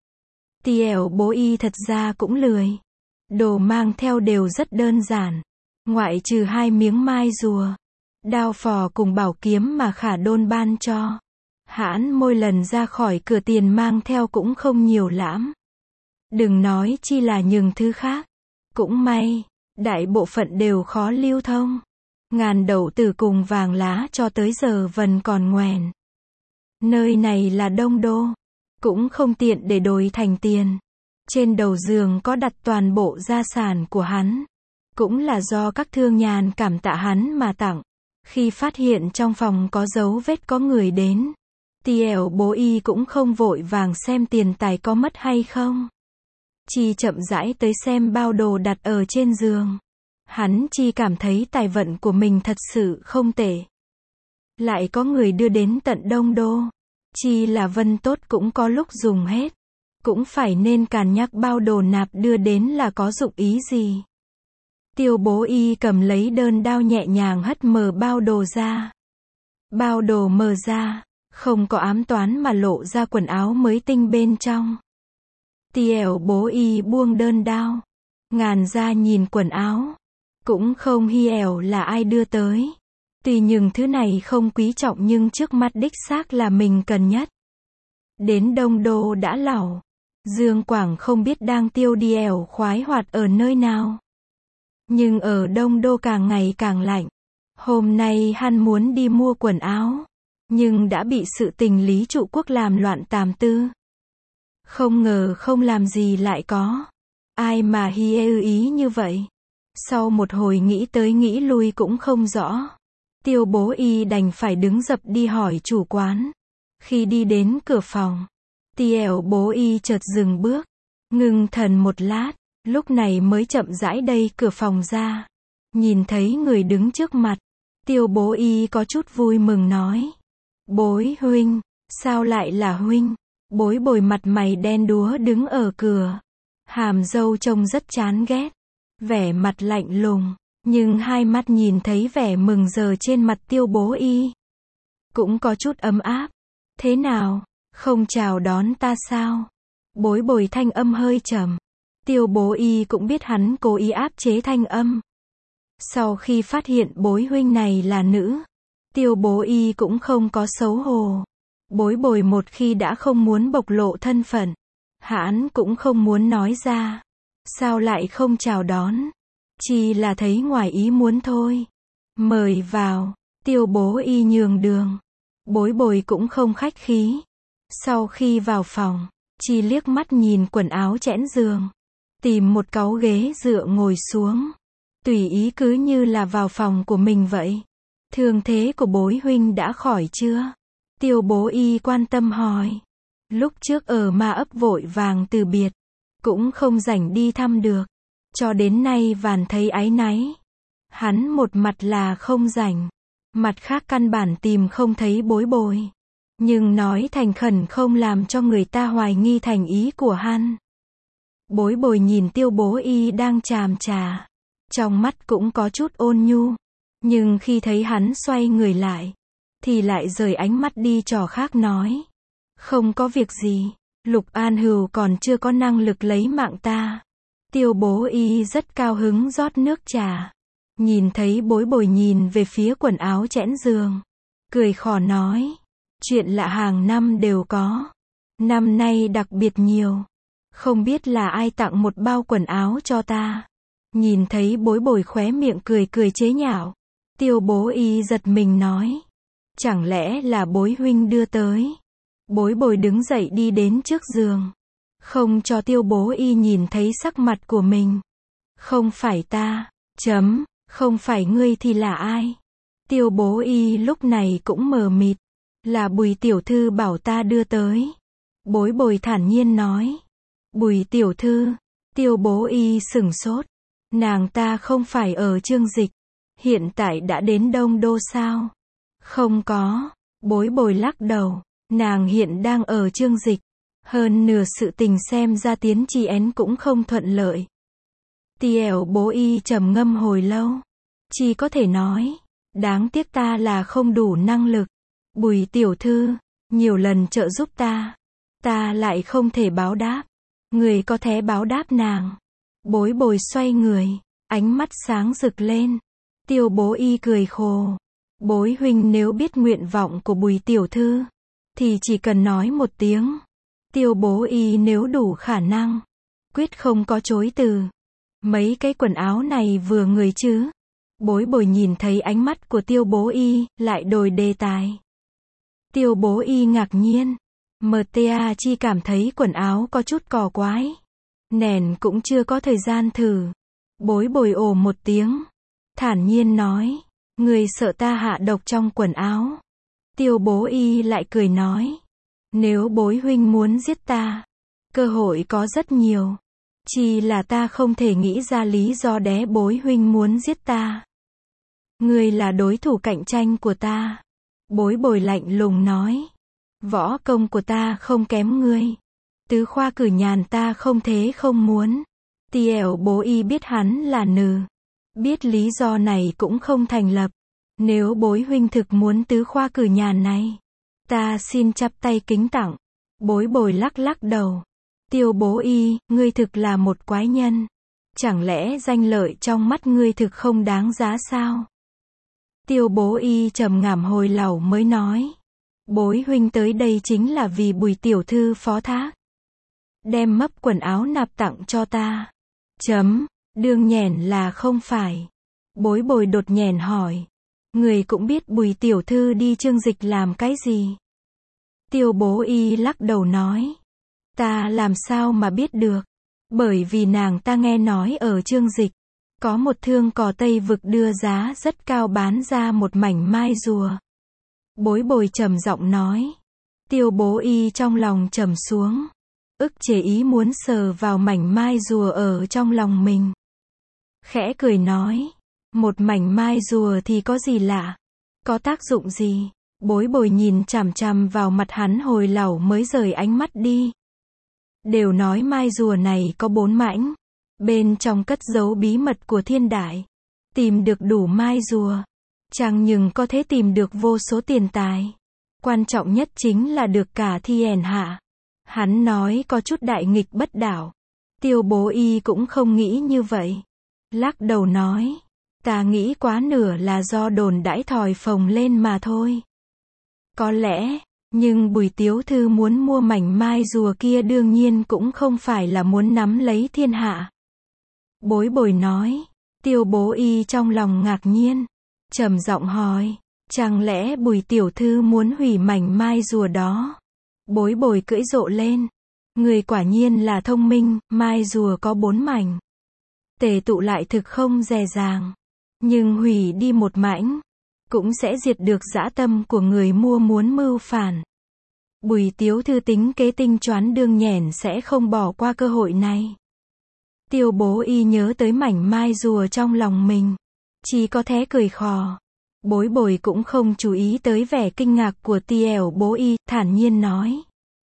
Tiểu bố y thật ra cũng lười. Đồ mang theo đều rất đơn giản. Ngoại trừ 2 miếng mai rùa, đao phò cùng bảo kiếm mà Khả Đôn ban cho. Hãn mỗi lần ra khỏi cửa tiền mang theo cũng không nhiều lắm. Đừng nói chi là những thứ khác. Cũng may, đại bộ phận đều khó lưu thông. Ngàn đậu tử cùng vàng lá cho tới giờ vẫn còn ngoèn. Nơi này là Đông Đô, cũng không tiện để đổi thành tiền. Trên đầu giường có đặt toàn bộ gia sản của hắn. Cũng là do các thương nhàn cảm tạ hắn mà tặng. Khi phát hiện trong phòng có dấu vết có người đến, Tiểu bố y cũng không vội vàng xem tiền tài có mất hay không. Chỉ chậm rãi tới xem bao đồ đặt ở trên giường. Hắn chỉ cảm thấy tài vận của mình thật sự không tệ. Lại có người đưa đến tận Đông Đô. Chỉ là vân tốt cũng có lúc dùng hết. Cũng phải nên càn nhắc bao đồ nạp đưa đến là có dụng ý gì. Tiêu bố y cầm lấy đơn đao nhẹ nhàng hất mở bao đồ ra. Bao đồ mở ra, không có ám toán mà lộ ra quần áo mới tinh bên trong. Tiểu bố y buông đơn đao, ngàn ra nhìn quần áo. Cũng không hi ẻo là ai đưa tới. Tuy những thứ này không quý trọng nhưng trước mắt đích xác là mình cần nhất. Đến Đông Đô đã lỏng. Dương Quảng không biết đang tiêu đi ẻo khoái hoạt ở nơi nào. Nhưng ở Đông Đô càng ngày càng lạnh. Hôm nay hắn muốn đi mua quần áo. Nhưng đã bị sự tình Lý Trụ Quốc làm loạn tàm tư. Không ngờ không làm gì lại có. Ai mà hi ư ý như vậy. Sau một hồi nghĩ tới nghĩ lui cũng không rõ. Tiêu bố y đành phải đứng dập đi hỏi chủ quán. Khi đi đến cửa phòng, Tiểu bố y chợt dừng bước. Ngưng thần một lát. Lúc này mới chậm rãi đẩy cửa phòng ra. Nhìn thấy người đứng trước mặt. Tiêu bố y có chút vui mừng nói. Bối huynh, sao lại là huynh? Bối bồi mặt mày đen đúa đứng ở cửa. Hàm râu trông rất chán ghét. Vẻ mặt lạnh lùng. Nhưng hai mắt nhìn thấy vẻ mừng rỡ trên mặt tiêu bố y. Cũng có chút ấm áp. Thế nào, không chào đón ta sao? Bối bồi thanh âm hơi trầm. Tiêu bố y cũng biết hắn cố ý áp chế thanh âm. Sau khi phát hiện bối huynh này là nữ, tiêu bố y cũng không có xấu hổ. Bối bồi một khi đã không muốn bộc lộ thân phận, hắn cũng không muốn nói ra. Sao lại không chào đón? Chỉ là thấy ngoài ý muốn thôi. Mời vào, tiêu bố y nhường đường. Bối bồi cũng không khách khí. Sau khi vào phòng, chỉ liếc mắt nhìn quần áo chẽn giường. Tìm một cáu ghế dựa ngồi xuống. Tùy ý cứ như là vào phòng của mình vậy. Thương thế của bối huynh đã khỏi chưa? Tiêu bố y quan tâm hỏi. Lúc trước ở Ma Ấp vội vàng từ biệt. Cũng không rảnh đi thăm được. Cho đến nay vàn thấy áy náy. Hắn một mặt là không rảnh. Mặt khác căn bản tìm không thấy bối bồi. Nhưng nói thành khẩn không làm cho người ta hoài nghi thành ý của hắn. Bối bồi nhìn tiêu bố y đang chàm chà. Trong mắt cũng có chút ôn nhu. Nhưng khi thấy hắn xoay người lại, thì lại rời ánh mắt đi trò khác nói. Không có việc gì, Lục An Hưu còn chưa có năng lực lấy mạng ta. Tiêu bố y rất cao hứng rót nước trà. Nhìn thấy bối bồi nhìn về phía quần áo chẽn giường. Cười khò nói. Chuyện lạ hàng năm đều có. Năm nay đặc biệt nhiều. Không biết là ai tặng một bao quần áo cho ta. Nhìn thấy bối bồi khóe miệng cười cười chế nhạo. Tiêu bố y giật mình nói. Chẳng lẽ là bối huynh đưa tới. Bối bồi đứng dậy đi đến trước giường. Không cho tiêu bố y nhìn thấy sắc mặt của mình. Không phải ta. Không phải ngươi thì là ai? Tiêu bố y lúc này cũng mờ mịt. Là Bùi tiểu thư bảo ta đưa tới. Bối bồi thản nhiên nói. Bùi tiểu thư. Tiêu bố y sửng sốt. Nàng ta không phải ở Chương Dịch. Hiện tại đã đến Đông Đô sao? Không có. Bối bồi lắc đầu. Nàng hiện đang ở Chương Dịch. Hơn nửa sự tình xem ra tiến tri én cũng không thuận lợi. Tiểu bố y trầm ngâm hồi lâu. Chỉ có thể nói. Đáng tiếc ta là không đủ năng lực. Bùi tiểu thư, nhiều lần trợ giúp ta lại không thể báo đáp. Người có thể báo đáp nàng. Bối bồi xoay người, ánh mắt sáng rực lên. Tiêu Bố Y cười khồ. Bối huynh nếu biết nguyện vọng của Bùi tiểu thư, thì chỉ cần nói một tiếng. Tiêu Bố Y nếu đủ khả năng, quyết không có chối từ. Mấy cái quần áo này vừa người chứ? Bối bồi nhìn thấy ánh mắt của Tiêu Bố Y, lại đổi đề tài. Tiêu Bố Y ngạc nhiên. MTA chi cảm thấy quần áo có chút cò quái. Nèn cũng chưa có thời gian thử. Bối bồi ồ một tiếng. Thản nhiên nói. Người sợ ta hạ độc trong quần áo. Tiêu Bố Y lại cười nói. Nếu bối huynh muốn giết ta, cơ hội có rất nhiều. Chỉ là ta không thể nghĩ ra lý do đé bối huynh muốn giết ta. Ngươi là đối thủ cạnh tranh của ta. Bối bồi lạnh lùng nói. Võ công của ta không kém ngươi. Tứ khoa cử nhàn ta không thế không muốn. Tiêu Bố Y biết hắn là nừ. Biết lý do này cũng không thành lập. Nếu bối huynh thực muốn tứ khoa cử nhàn này, ta xin chắp tay kính tặng. Bối bồi lắc lắc đầu. Tiêu Bố Y, ngươi thực là một quái nhân. Chẳng lẽ danh lợi trong mắt ngươi thực không đáng giá sao? Tiêu Bố Y trầm ngâm hồi lâu mới nói. Bối huynh tới đây chính là vì Bùi tiểu thư phó thác. Đem mấp quần áo nạp tặng cho ta. Đương nhèn là không phải. Bối bồi đột nhèn hỏi. Người cũng biết Bùi tiểu thư đi chương dịch làm cái gì? Tiêu Bố Y lắc đầu nói. Ta làm sao mà biết được? Bởi vì nàng ta nghe nói ở chương dịch, có một thương cò Tây vực đưa giá rất cao bán ra một mảnh mai rùa. Bối bồi trầm giọng nói. Tiêu Bố Y trong lòng trầm xuống. Ức chế ý muốn sờ vào mảnh mai rùa ở trong lòng mình. Khẽ cười nói. Một mảnh mai rùa thì có gì lạ? Có tác dụng gì? Bối bồi nhìn chằm chằm vào mặt hắn hồi lâu mới rời ánh mắt đi. Đều nói mai rùa này có 4 mảnh. Bên trong cất giấu bí mật của thiên đại. Tìm được đủ mai rùa, chẳng nhưng có thể tìm được vô số tiền tài. Quan trọng nhất chính là được cả thiên hạ. Hắn nói có chút đại nghịch bất đạo. Tiêu Bố Y cũng không nghĩ như vậy. Lắc đầu nói. Ta nghĩ quá nửa là do đồn đãi thòi phồng lên mà thôi. Có lẽ, nhưng Bùi tiểu thư muốn mua mảnh mai rùa kia đương nhiên cũng không phải là muốn nắm lấy thiên hạ. Bối bồi nói. Tiêu Bố Y trong lòng ngạc nhiên. Trầm giọng hỏi. Chẳng lẽ Bùi tiểu thư muốn hủy mảnh mai rùa đó? Bối bồi cưỡi rộ lên. Người quả nhiên là thông minh, mai rùa có 4 mảnh. Tề tụ lại thực không dè dàng. Nhưng hủy đi một mảnh, cũng sẽ diệt được dã tâm của người mua muốn mưu phản. Bùi tiểu thư tính kế tinh choán đương nhèn sẽ không bỏ qua cơ hội này. Tiêu Bố Y nhớ tới mảnh mai rùa trong lòng mình. Chỉ có thể cười khò. Bối bồi cũng không chú ý tới vẻ kinh ngạc của Tiêu Bố Y, thản nhiên nói.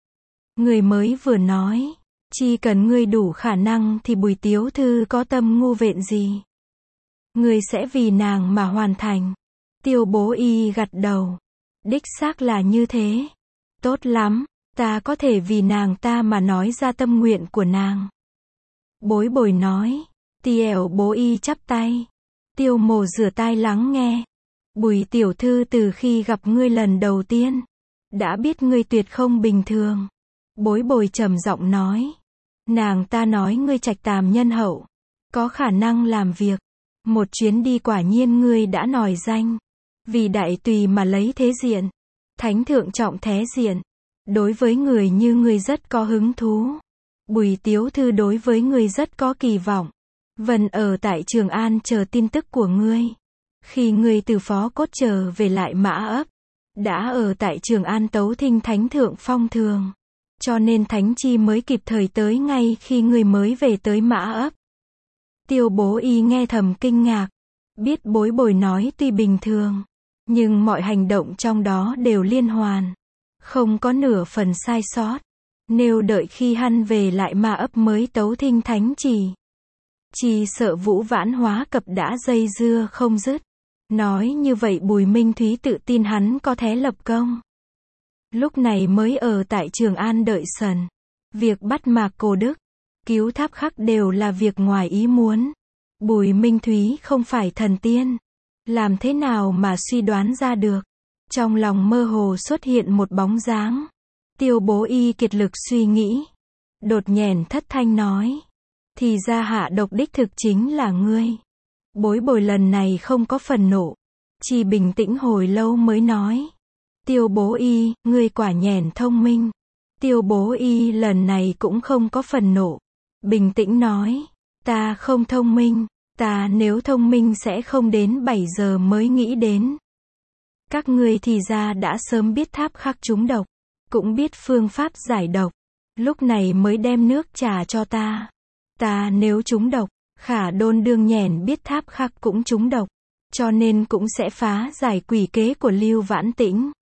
Người mới vừa nói. Chỉ cần ngươi đủ khả năng thì Bùi tiểu thư có tâm ngu vện gì? Ngươi sẽ vì nàng mà hoàn thành. Tiêu Bố Y gật đầu. Đích xác là như thế. Tốt lắm, ta có thể vì nàng ta mà nói ra tâm nguyện của nàng. Bối bồi nói. Tiêu Bố Y chắp tay. Tiêu mồ rửa tai lắng nghe. Bùi tiểu thư từ khi gặp ngươi lần đầu tiên, đã biết ngươi tuyệt không bình thường. Bối bồi trầm giọng nói. Nàng ta nói ngươi trạch tàm nhân hậu, có khả năng làm việc. Một chuyến đi quả nhiên ngươi đã nổi danh. Vì đại tùy mà lấy thế diện. Thánh thượng trọng thế diện. Đối với người như ngươi rất có hứng thú. Bùi tiểu thư đối với ngươi rất có kỳ vọng. Vân ở tại Trường An chờ tin tức của ngươi. Khi ngươi từ Phó Cốt trở về lại Mã Ấp, đã ở tại Trường An tấu thinh thánh thượng phong thường. Cho nên thánh chi mới kịp thời tới ngay khi ngươi mới về tới Mã Ấp. Tiêu Bố Y nghe thầm kinh ngạc. Biết bối bồi nói tuy bình thường, nhưng mọi hành động trong đó đều liên hoàn. Không có nửa phần sai sót. Nếu đợi khi hắn về lại Mã Ấp mới tấu thinh thánh chỉ sợ Vũ Vãn Hóa Cập đã dây dưa không dứt. Nói như vậy Bùi Minh Thúy tự tin hắn có thể lập công. Lúc này mới ở tại Trường An đợi sần. Việc bắt Mạc Cô Đức, cứu Tháp Khắc đều là việc ngoài ý muốn. Bùi Minh Thúy không phải thần tiên. Làm thế nào mà suy đoán ra được. Trong lòng mơ hồ xuất hiện một bóng dáng. Tiêu Bố Y kiệt lực suy nghĩ. Đột nhiên thất thanh nói. Thì ra hạ độc đích thực chính là ngươi. Bối bồi lần này không có phần nộ. Chỉ bình tĩnh hồi lâu mới nói. Tiêu Bố Y, ngươi quả nhẻn thông minh. Tiêu Bố Y lần này cũng không có phần nộ. Bình tĩnh nói. Ta không thông minh. Ta nếu thông minh sẽ không đến 7 giờ mới nghĩ đến. Các ngươi thì ra đã sớm biết Tháp Khắc trúng độc. Cũng biết phương pháp giải độc. Lúc này mới đem nước trà cho ta. Ta nếu trúng độc, Khả Đôn đương nhẻn biết Tháp Khắc cũng trúng độc. Cho nên cũng sẽ phá giải quỷ kế của Lưu Vãn Tĩnh.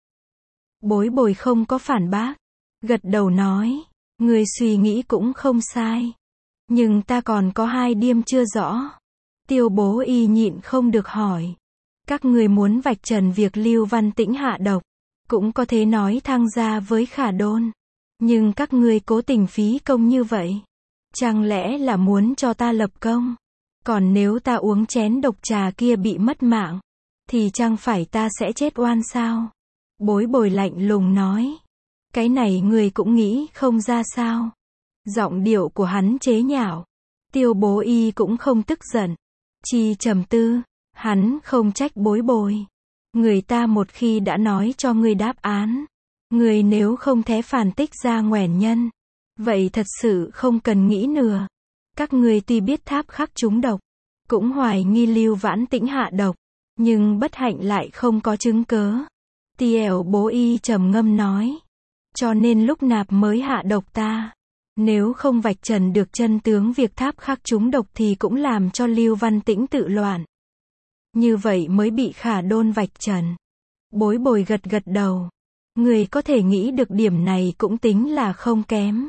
Bối bồi không có phản bác. Gật đầu nói. Người suy nghĩ cũng không sai. Nhưng ta còn có 2 điểm chưa rõ. Tiêu Bố Y nhịn không được hỏi. Các người muốn vạch trần việc Lưu Văn Tĩnh hạ độc. Cũng có thể nói thăng ra với Khả Đôn. Nhưng các ngươi cố tình phí công như vậy. Chẳng lẽ là muốn cho ta lập công? Còn nếu ta uống chén độc trà kia bị mất mạng, thì chẳng phải ta sẽ chết oan sao? Bối bồi lạnh lùng nói. Cái này người cũng nghĩ không ra sao? Giọng điệu của hắn chế nhạo. Tiêu Bố Y cũng không tức giận. Chỉ trầm tư. Hắn không trách bối bồi. Người ta một khi đã nói cho ngươi đáp án. Người nếu không thể phản tích ra nguyên nhân. Vậy thật sự không cần nghĩ nữa. Các ngươi tuy biết Tháp Khắc trúng độc. Cũng hoài nghi Lưu Vãn Tĩnh hạ độc. Nhưng bất hạnh lại không có chứng cớ. Tiêu Bố Y trầm ngâm nói. Cho nên lúc nạp mới hạ độc ta. Nếu không vạch trần được chân tướng việc Tháp Khắc trúng độc thì cũng làm cho Lưu Văn Tĩnh tự loạn. Như vậy mới bị Khả Đôn vạch trần. Bối bồi gật gật đầu. Người có thể nghĩ được điểm này cũng tính là không kém.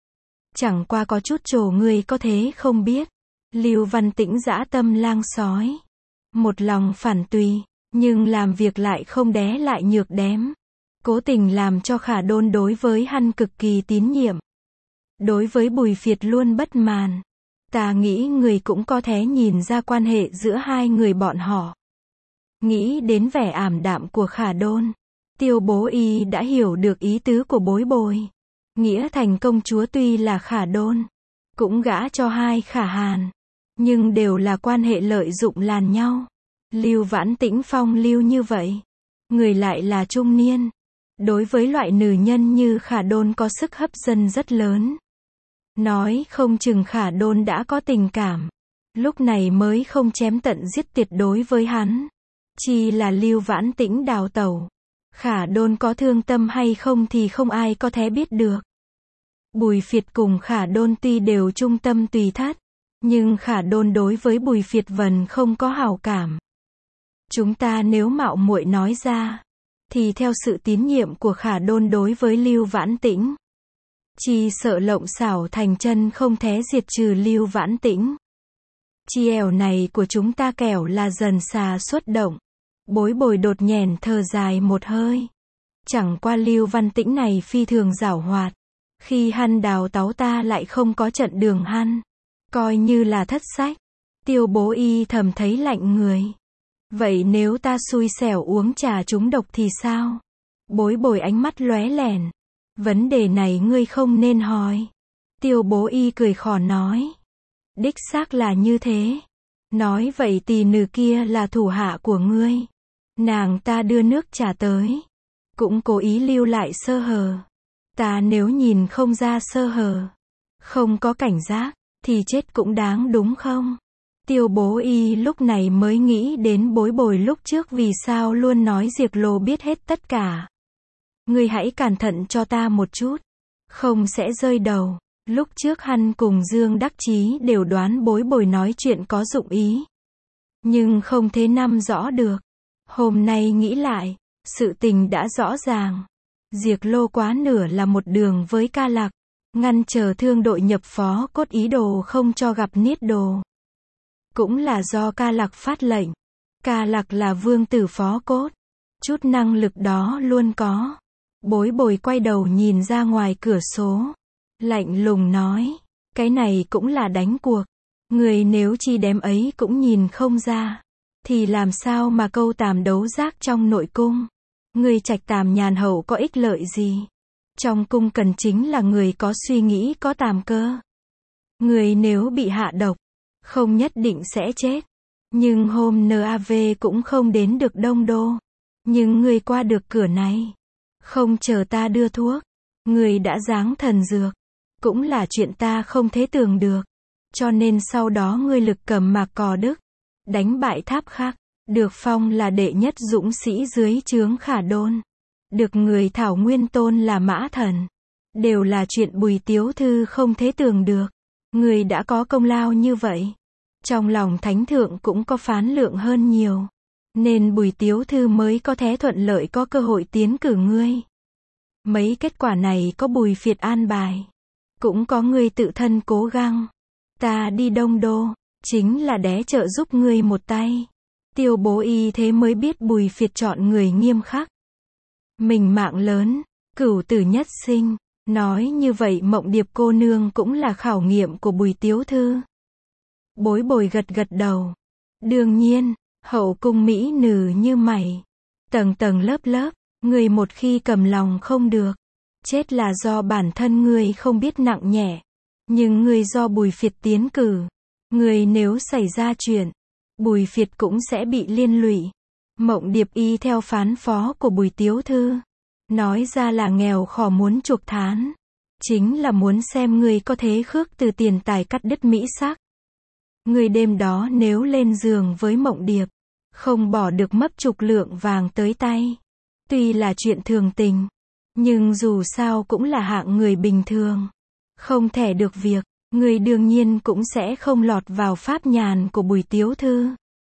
Chẳng qua có chút trò người có thế không biết. Lưu Văn Tĩnh dã tâm lang sói. Một lòng phản tùy, nhưng làm việc lại không đé lại nhược đém. Cố tình làm cho Khả Đôn đối với hắn cực kỳ tín nhiệm. Đối với Bùi Phiệt luôn bất mãn. Ta nghĩ người cũng có thể nhìn ra quan hệ giữa 2 người bọn họ. Nghĩ đến vẻ ảm đạm của Khả Đôn. Tiêu Bố Y đã hiểu được ý tứ của bối bồi. Nghĩa thành công chúa tuy là Khả Đôn. Cũng gả cho 2 Khả Hàn. Nhưng đều là quan hệ lợi dụng làn nhau. Lưu Vãn Tĩnh phong lưu như vậy. Người lại là trung niên. Đối với loại nữ nhân như Khả Đôn có sức hấp dẫn rất lớn. Nói không chừng Khả Đôn đã có tình cảm. Lúc này mới không chém tận giết tuyệt đối với hắn. Chỉ là Lưu Vãn Tĩnh đào tẩu. Khả Đôn có thương tâm hay không thì không ai có thể biết được. Bùi Phiệt cùng Khả Đôn tuy đều trung tâm tùy thất. Nhưng Khả Đôn đối với Bùi Phiệt vẫn không có hảo cảm. Chúng ta nếu mạo muội nói ra. Thì theo sự tín nhiệm của Khả Đôn đối với Lưu Vãn Tĩnh. Chỉ sợ lộng xảo thành chân không thể diệt trừ Lưu Vãn Tĩnh. Chi ẻo này của chúng ta kẻo là dần xà xuất động. Bối bồi đột nhiên thở dài một hơi. Chẳng qua Lưu Văn Tĩnh này phi thường giảo hoạt. Khi hắn đào táo ta lại không có trận đường hắn. Coi như là thất sách. Tiêu Bố Y thầm thấy lạnh người. Vậy nếu ta xui xẻo uống trà trúng độc thì sao? Bối bồi ánh mắt lóe lẻn. Vấn đề này ngươi không nên hỏi. Tiêu Bố Y cười khò nói. Đích xác là như thế. Nói vậy tỷ nữ kia là thủ hạ của ngươi. Nàng ta đưa nước trà tới. Cũng cố ý lưu lại sơ hở. Ta nếu nhìn không ra sơ hở. Không có cảnh giác. Thì chết cũng đáng đúng không? Tiêu Bố Y lúc này mới nghĩ đến bối bồi lúc trước vì sao luôn nói Diệp Lô biết hết tất cả. Ngươi hãy cẩn thận cho ta một chút. Không sẽ rơi đầu. Lúc trước hắn cùng Dương Đắc Chí đều đoán bối bồi nói chuyện có dụng ý. Nhưng không thể nắm rõ được. Hôm nay nghĩ lại. Sự tình đã rõ ràng. Diệp Lô quá nửa là một đường với Ca Lạc. Ngăn chờ thương đội nhập phó cốt ý đồ không cho gặp Niết Đồ. Cũng là do Ca Lạc phát lệnh. Ca Lặc là vương tử phó cốt. Chút năng lực đó luôn có. Bối bồi quay đầu nhìn ra ngoài cửa sổ. Lạnh lùng nói. Cái này cũng là đánh cuộc. Người nếu chi đếm ấy cũng nhìn không ra. Thì làm sao mà câu tàm đấu giác trong nội cung. Người trạch tàm nhàn hậu có ích lợi gì. Trong cung cần chính là người có suy nghĩ có tàm cơ. Người nếu bị hạ độc, không nhất định sẽ chết. Nhưng hôm NAV cũng không đến được Đông Đô. Nhưng người qua được cửa này. Không chờ ta đưa thuốc. Người đã giáng thần dược. Cũng là chuyện ta không thể tưởng được. Cho nên sau đó ngươi lực cầm Mạc Cò Đức. Đánh bại Tháp Khắc. Được phong là đệ nhất dũng sĩ dưới trướng Khả Đôn. Được người Thảo Nguyên tôn là Mã Thần. Đều là chuyện Bùi Tiếu Thư không thể tưởng được. Người đã có công lao như vậy. Trong lòng thánh thượng cũng có phán lượng hơn nhiều. Nên Bùi Tiếu Thư mới có thể thuận lợi có cơ hội tiến cử ngươi. Mấy kết quả này có Bùi Phiệt an bài. Cũng có ngươi tự thân cố gắng. Ta đi Đông Đô, chính là để trợ giúp ngươi một tay. Tiêu Bố Y thế mới biết Bùi Phiệt chọn người nghiêm khắc. Mình mạng lớn, cửu tử nhất sinh. Nói như vậy Mộng Điệp cô nương cũng là khảo nghiệm của Bùi Tiếu Thư. Bối bồi gật gật đầu. Đương nhiên, hậu cung mỹ nữ như mày. Tầng tầng lớp lớp, người một khi cầm lòng không được. Chết là do bản thân người không biết nặng nhẹ. Nhưng người do Bùi Phiệt tiến cử. Người nếu xảy ra chuyện, Bùi Phiệt cũng sẽ bị liên lụy. Mộng Điệp y theo phán phó của Bùi Tiếu Thư. Nói ra là nghèo khổ muốn chuộc thán. Chính là muốn xem người có thế khước từ tiền tài cắt đứt mỹ sắc. Người đêm đó nếu lên giường với Mộng Điệp, không bỏ được mấp chục lượng vàng tới tay. Tuy là chuyện thường tình, nhưng dù sao cũng là hạng người bình thường. Không thể được việc, người đương nhiên cũng sẽ không lọt vào pháp nhàn của Bùi Tiếu Thư.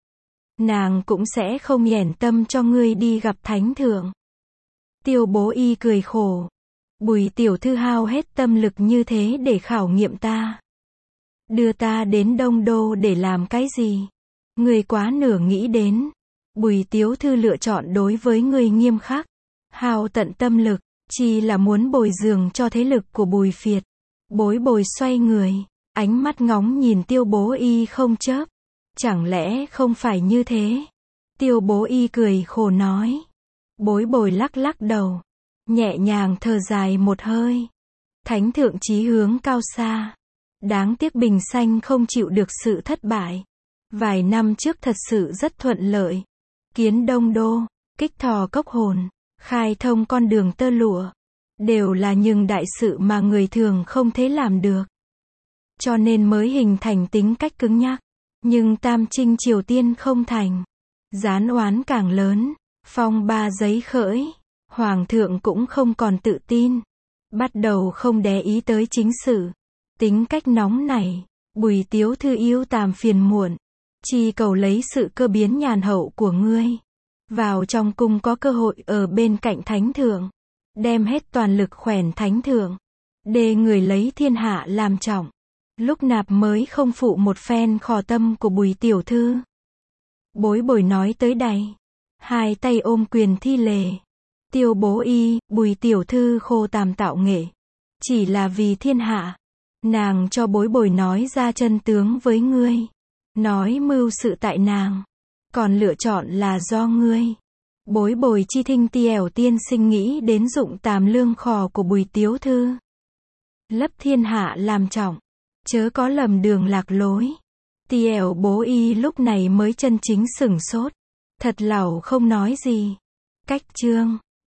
Nàng cũng sẽ không nhẻn tâm cho ngươi đi gặp thánh thượng. Tiêu Bố Y cười khổ. Bùi tiểu thư hao hết tâm lực như thế để khảo nghiệm ta. Đưa ta đến Đông Đô để làm cái gì? Ngươi quá nửa nghĩ đến. Bùi Tiếu Thư lựa chọn đối với ngươi nghiêm khắc. Hao tận tâm lực, chỉ là muốn bồi dưỡng cho thế lực của Bùi Phiệt. Bối bồi xoay người, ánh mắt ngóng nhìn Tiêu Bố Y không chớp. Chẳng lẽ không phải như thế? Tiêu Bố Y cười khổ nói. Bối bồi lắc lắc đầu, nhẹ nhàng thở dài một hơi. Thánh thượng chí hướng cao xa. Đáng tiếc Bình Xanh không chịu được sự thất bại. Vài năm trước thật sự rất thuận lợi. Kiến Đông Đô, kích thò cốc hồn, khai thông con đường tơ lụa. Đều là những đại sự mà người thường không thể làm được. Cho nên mới hình thành tính cách cứng nhắc. Nhưng Tam Trinh Triều Tiên không thành. Gián oán càng lớn. Phong ba giấy khởi. Hoàng thượng cũng không còn tự tin. Bắt đầu không để ý tới chính sự. Tính cách nóng này. Bùi Tiếu Thư yêu tàm phiền muộn. Chỉ cầu lấy sự cơ biến nhàn hậu của ngươi. Vào trong cung có cơ hội ở bên cạnh thánh thượng. Đem hết toàn lực khoẻn thánh thượng. Để người lấy thiên hạ làm trọng. Lúc nạp mới không phụ một phen khò tâm của Bùi Tiểu Thư. Bối bồi nói tới đây. Hai tay ôm quyền thi lễ. Tiêu Bố Y, Bùi Tiểu Thư khô tàm tạo nghệ. Chỉ là vì thiên hạ. Nàng cho bối bồi nói ra chân tướng với ngươi. Nói mưu sự tại nàng. Còn lựa chọn là do ngươi. Bối bồi chi thinh Tiẻo tiên sinh nghĩ đến dụng tàm lương khò của Bùi Tiếu Thư. Lấp thiên hạ làm trọng. Chớ có lầm đường lạc lối. Tiẻo Bố Y lúc này mới chân chính sửng sốt. Thật lẩu không nói gì. Cách chương